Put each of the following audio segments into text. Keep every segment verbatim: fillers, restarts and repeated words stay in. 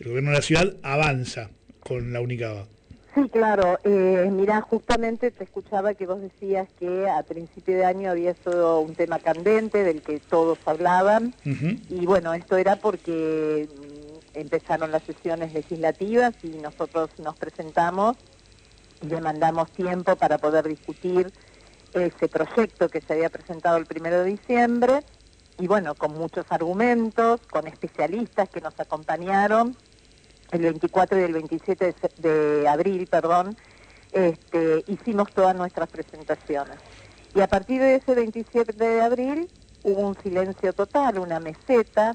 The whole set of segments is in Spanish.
el gobierno de la ciudad avanza con la Unicaba. Sí, claro. Eh, mirá, justamente te escuchaba que vos decías que a principio de año había sido un tema candente del que todos hablaban. Uh-huh. Y bueno, esto era porque mm, empezaron las sesiones legislativas y nosotros nos presentamos y demandamos tiempo para poder discutir ese proyecto que se había presentado el primero de diciembre. Y bueno, con muchos argumentos, con especialistas que nos acompañaron. El veinticuatro y el veintisiete de abril, perdón, este, hicimos todas nuestras presentaciones. Y a partir de ese veintisiete de abril hubo un silencio total, una meseta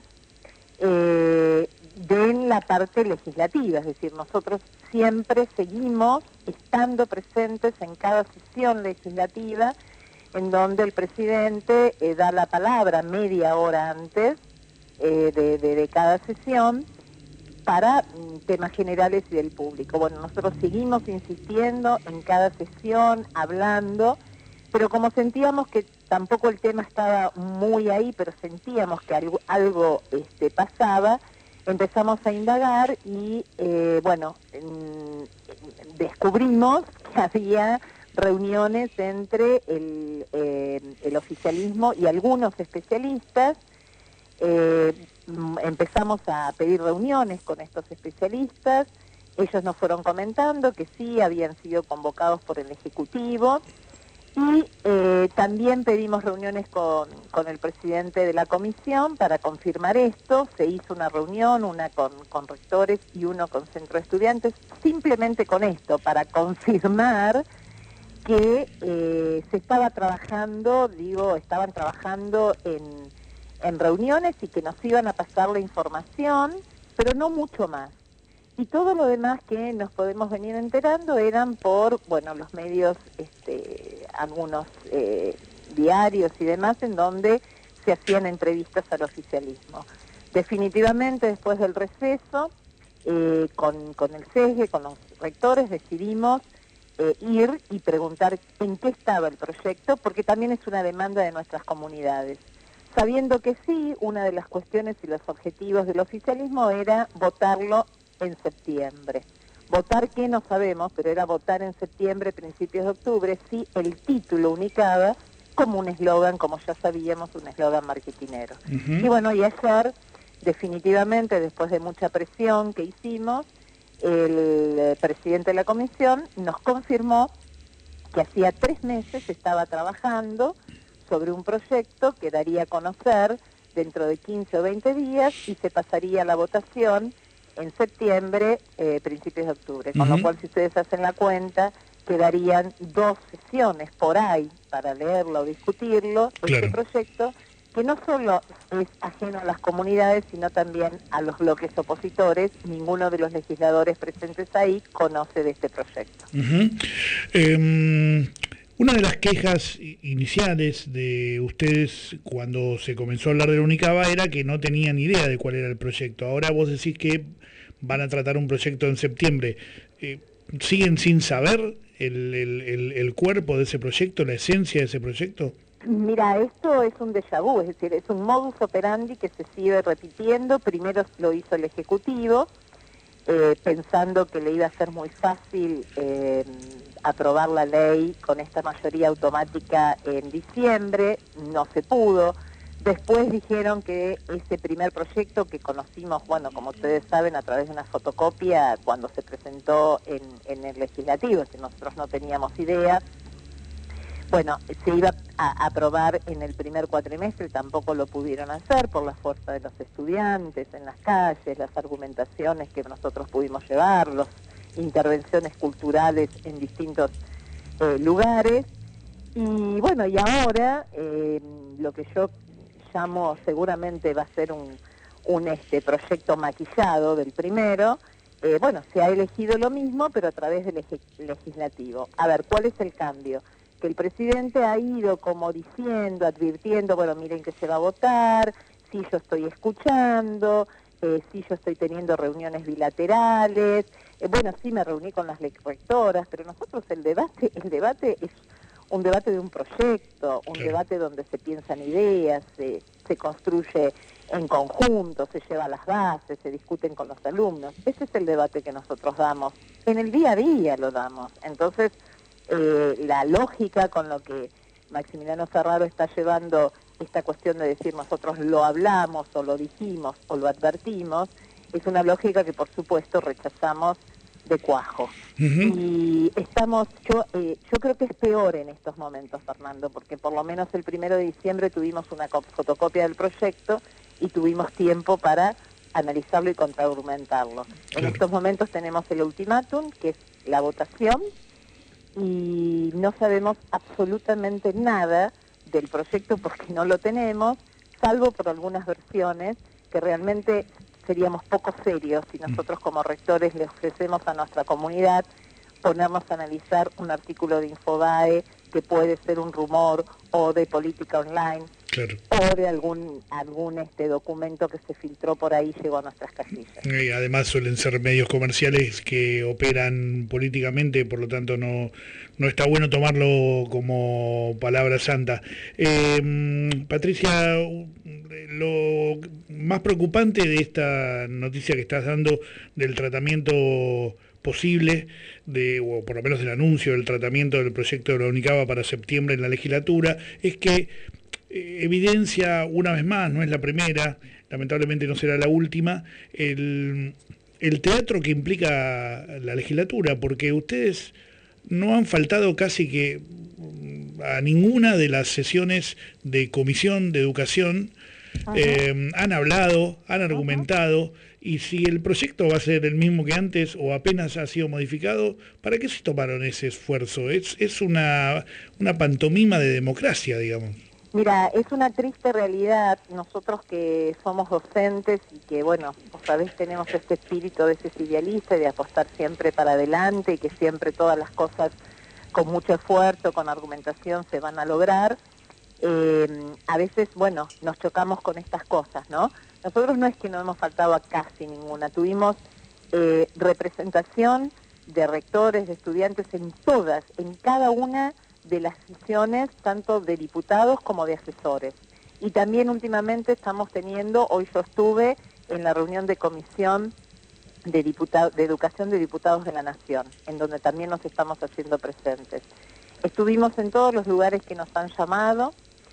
eh, de la parte legislativa, es decir, nosotros siempre seguimos estando presentes en cada sesión legislativa en donde el presidente eh, da la palabra media hora antes eh, de, de, de cada sesión, para temas generales y del público. Bueno, nosotros seguimos insistiendo en cada sesión, hablando, pero como sentíamos que tampoco el tema estaba muy ahí, pero sentíamos que algo, algo este, pasaba, empezamos a indagar y, eh, bueno, mm, descubrimos que había reuniones entre el, eh, el oficialismo y algunos especialistas. Eh, empezamos a pedir reuniones con estos especialistas, ellos nos fueron comentando que sí habían sido convocados por el Ejecutivo y eh, también pedimos reuniones con, con el presidente de la comisión para confirmar esto. Se hizo una reunión, una con, con rectores y uno con centro de estudiantes, simplemente con esto, para confirmar que eh, se estaba trabajando, digo, estaban trabajando en en reuniones y que nos iban a pasar la información, pero no mucho más. Y todo lo demás que nos podemos venir enterando eran por, bueno, los medios, este, algunos eh, diarios y demás, en donde se hacían entrevistas al oficialismo. Definitivamente, después del receso, eh, con, con el C E S G, con los rectores, decidimos eh, ir y preguntar en qué estaba el proyecto, porque también es una demanda de nuestras comunidades. Sabiendo que sí, una de las cuestiones y los objetivos del oficialismo era votarlo en septiembre. Votar qué no sabemos, pero era votar en septiembre, principios de octubre, sí, el título Unicaba, como un eslogan, como ya sabíamos, un eslogan marketinero. Uh-huh. Y bueno, y ayer, definitivamente, después de mucha presión que hicimos, el presidente de la comisión nos confirmó que hacía tres meses estaba trabajando sobre un proyecto que daría a conocer dentro de quince o veinte días y se pasaría a la votación en septiembre, eh, principios de octubre. Con uh-huh. lo cual, si ustedes hacen la cuenta, quedarían dos sesiones por ahí para leerlo o discutirlo, claro. Este proyecto, que no solo es ajeno a las comunidades, sino también a los bloques opositores. Ninguno de los legisladores presentes ahí conoce de este proyecto. Uh-huh. Eh... Una de las quejas iniciales de ustedes cuando se comenzó a hablar de la Unicaba era que no tenían idea de cuál era el proyecto. Ahora vos decís que van a tratar un proyecto en septiembre. Eh, ¿Siguen sin saber el, el, el, el cuerpo de ese proyecto, la esencia de ese proyecto? Mira, esto es un déjà vu, es decir, es un modus operandi que se sigue repitiendo. Primero lo hizo el Ejecutivo, eh, pensando que le iba a ser muy fácil eh, aprobar la ley con esta mayoría automática en diciembre, no se pudo. Después dijeron que ese primer proyecto que conocimos, bueno, como ustedes saben, a través de una fotocopia cuando se presentó en, en el legislativo, que nosotros no teníamos idea, bueno, se iba a aprobar en el primer cuatrimestre, tampoco lo pudieron hacer por la fuerza de los estudiantes en las calles, las argumentaciones que nosotros pudimos llevar, las intervenciones culturales en distintos eh, lugares. Y bueno, y ahora eh, lo que yo llamo seguramente va a ser un, un este proyecto maquillado del primero, eh, bueno, se ha elegido lo mismo, pero a través del legislativo. A ver, ¿cuál es el cambio? Que el presidente ha ido como diciendo, advirtiendo, bueno, miren que se va a votar, sí yo estoy escuchando, eh, sí yo estoy teniendo reuniones bilaterales, eh, bueno, sí me reuní con las rectoras, pero nosotros el debate, el debate es un debate de un proyecto, un debate donde se piensan ideas, se, se construye en conjunto, se lleva las bases, se discuten con los alumnos. Ese es el debate que nosotros damos. En el día a día lo damos. Entonces, eh, la lógica con lo que Maximiliano Ferraro está llevando esta cuestión de decir nosotros lo hablamos o lo dijimos o lo advertimos, es una lógica que por supuesto rechazamos de cuajo. Uh-huh. Y estamos, yo, eh, yo creo que es peor en estos momentos, Fernando, porque por lo menos el primero de diciembre tuvimos una fotocopia del proyecto y tuvimos tiempo para analizarlo y contraargumentarlo. Claro. En estos momentos tenemos el ultimátum, que es la votación, y no sabemos absolutamente nada del proyecto porque no lo tenemos, salvo por algunas versiones que realmente seríamos poco serios si nosotros como rectores le ofrecemos a nuestra comunidad ponernos a analizar un artículo de Infobae que puede ser un rumor o de política online. Claro. O de algún algún este documento que se filtró por ahí y llegó a nuestras casillas. Y además suelen ser medios comerciales que operan políticamente, por lo tanto no, no está bueno tomarlo como palabra santa. Eh, Patricia, lo más preocupante de esta noticia que estás dando del tratamiento posible, de, o por lo menos del anuncio del tratamiento del proyecto de la UNICABA para septiembre en la legislatura, es que evidencia una vez más, no es la primera, lamentablemente no será la última, el, el teatro que implica la legislatura, porque ustedes no han faltado casi que a ninguna de las sesiones de comisión de educación, eh, han hablado, han argumentado, y si el proyecto va a ser el mismo que antes o apenas ha sido modificado, ¿para qué se tomaron ese esfuerzo? Es, es una, una pantomima de democracia, digamos. Mira, es una triste realidad, nosotros que somos docentes y que, bueno, vos sabés, tenemos este espíritu de ese idealista y de apostar siempre para adelante y que siempre todas las cosas con mucho esfuerzo, con argumentación se van a lograr. Eh, a veces, bueno, nos chocamos con estas cosas, ¿no? Nosotros no es que no hemos faltado a casi ninguna, tuvimos eh, representación de rectores, de estudiantes en todas, en cada una de las sesiones, tanto de diputados como de asesores. Y también últimamente estamos teniendo, hoy yo estuve en la reunión de comisión de, diputado, de educación de diputados de la Nación, en donde también nos estamos haciendo presentes. Estuvimos en todos los lugares que nos han llamado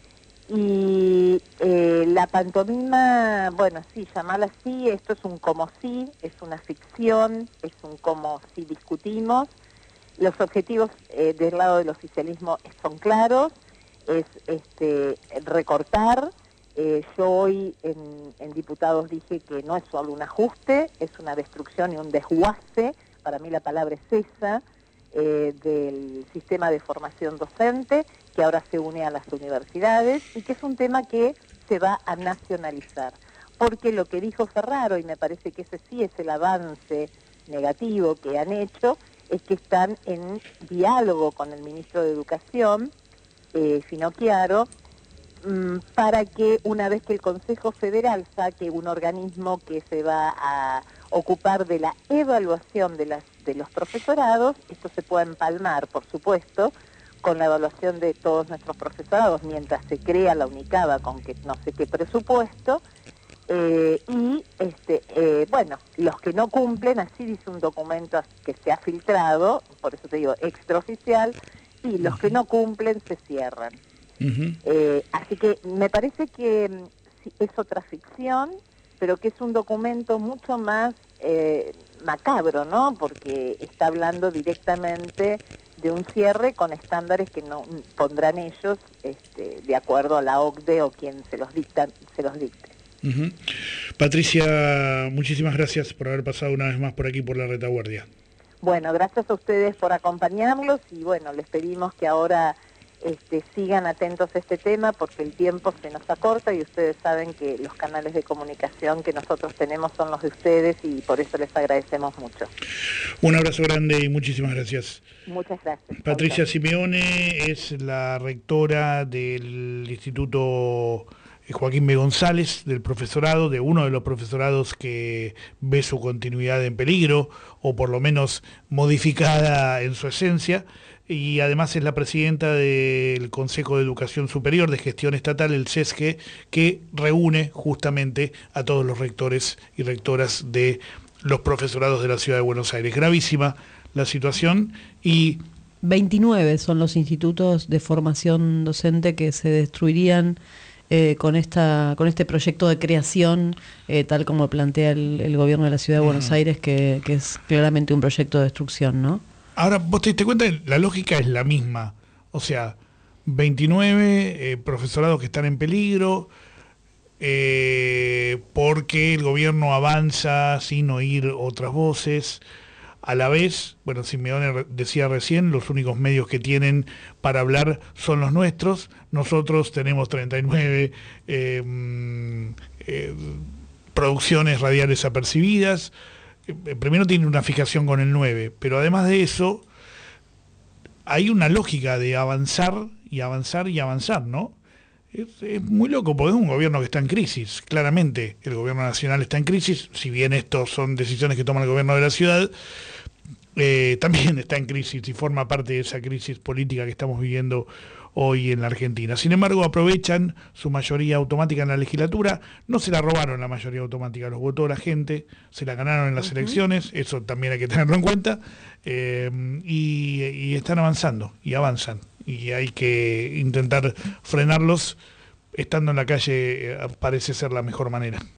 y eh, la pantomima, bueno, sí, llamarla así, esto es un como sí, es una ficción, es un como si discutimos. Los objetivos eh, del lado del oficialismo son claros, es este, recortar. Eh, yo hoy en, en diputados dije que no es solo un ajuste, es una destrucción y un desguace, para mí la palabra es esa, eh, del sistema de formación docente, que ahora se une a las universidades y que es un tema que se va a nacionalizar. Porque lo que dijo Ferraro, y me parece que ese sí es el avance negativo que han hecho, es que están en diálogo con el ministro de Educación, eh, Finocchiaro, mmm, para que una vez que el Consejo Federal saque un organismo que se va a ocupar de la evaluación de, las, de los profesorados, esto se pueda empalmar, por supuesto, con la evaluación de todos nuestros profesorados, mientras se crea la UNICABA con que no sé qué presupuesto, Eh, y este eh, bueno, los que no cumplen, así dice un documento que se ha filtrado, por eso te digo extraoficial, y los que no cumplen se cierran. Uh-huh. eh, así que me parece que sí, es otra ficción, pero que es un documento mucho más eh, macabro, ¿no? Porque está hablando directamente de un cierre con estándares que no pondrán ellos este, de acuerdo a la O C D E o quien se los dicta, se los dicte. Uh-huh. Patricia, muchísimas gracias por haber pasado una vez más por aquí por la retaguardia. Bueno, gracias a ustedes por acompañarlos y bueno, les pedimos que ahora este, sigan atentos a este tema porque el tiempo se nos acorta y ustedes saben que los canales de comunicación que nosotros tenemos son los de ustedes y por eso les agradecemos mucho. Un abrazo grande y muchísimas gracias. Muchas gracias. Patricia Simeone es la rectora del Instituto Joaquín B. González, del profesorado, de uno de los profesorados que ve su continuidad en peligro, o por lo menos modificada en su esencia, y además es la presidenta del Consejo de Educación Superior de Gestión Estatal, el C E S G E, que reúne justamente a todos los rectores y rectoras de los profesorados de la Ciudad de Buenos Aires. Gravísima la situación y... veintinueve son los institutos de formación docente que se destruirían eh, con esta con este proyecto de creación, eh, tal como plantea el, el gobierno de la Ciudad de Buenos uh-huh. Aires, que, que es claramente un proyecto de destrucción, ¿no? Ahora, vos te diste cuenta, la lógica es la misma. O sea, veintinueve eh, profesorados que están en peligro, eh, porque el gobierno avanza sin oír otras voces. A la vez, bueno, Simeone decía recién, los únicos medios que tienen para hablar son los nuestros. Nosotros tenemos treinta y nueve eh, eh, producciones radiales apercibidas. Primero tiene una fijación con el nueve, pero además de eso, hay una lógica de avanzar y avanzar y avanzar, ¿no? Es, es muy loco, porque es un gobierno que está en crisis. Claramente, el gobierno nacional está en crisis, si bien estos son decisiones que toma el gobierno de la ciudad, eh, también está en crisis y forma parte de esa crisis política que estamos viviendo hoy en la Argentina. Sin embargo, aprovechan su mayoría automática en la legislatura. No se la robaron la mayoría automática, los votó la gente, se la ganaron en las uh-huh. elecciones, eso también hay que tenerlo en cuenta, eh, y, y están avanzando, y avanzan, y hay que intentar frenarlos. Estando en la calle eh, parece ser la mejor manera.